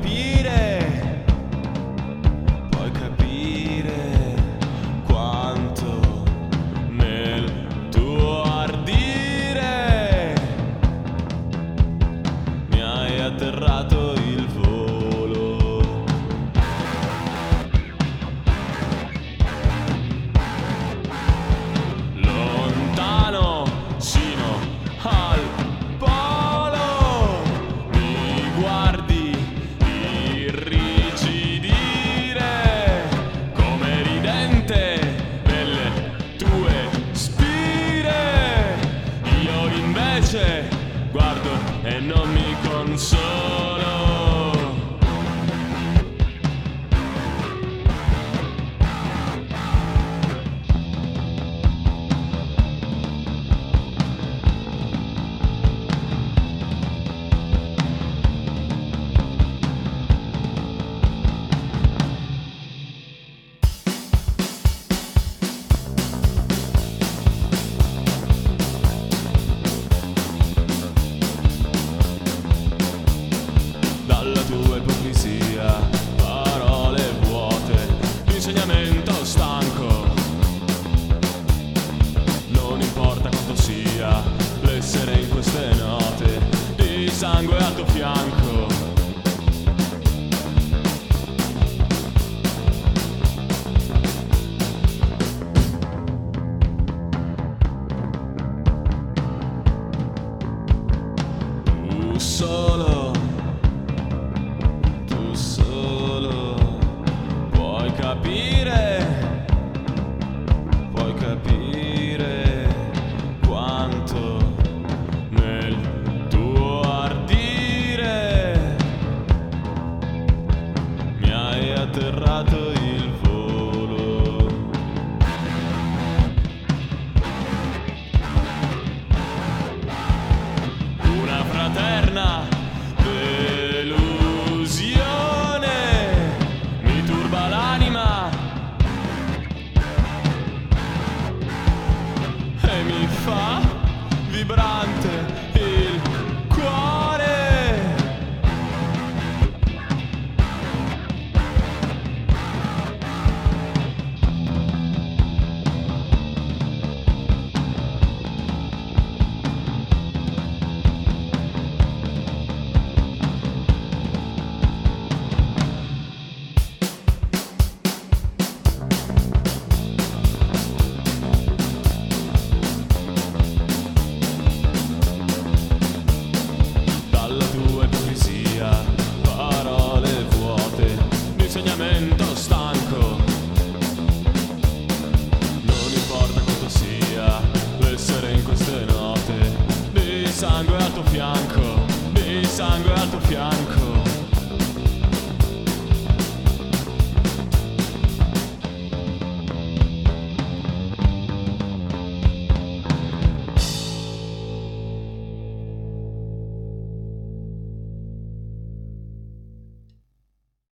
puoi capire quanto nel tuo ardire mi hai atterrato il volo. Lontano sino al polo mi guardi irrigidire come ridente nelle tue spire. Io invece guardo e non mi consolo. Dalla tua ipocrisia, parole vuote, insegnamento stanco. Non importa quanto sia l'essere in queste note di sangue al tuo fianco. Tu solo puoi capire quanto nel tuo ardire mi hai atterrato il volo. Una fraterna delusione mi turba l'anima e mi fa vibrante il cuore. Dalla tua ipocrisia, parole vuote, insegnamento stanco. Non importa quanto sia l'essere in queste note di sangue al tuo fianco, di sangue al tuo fianco.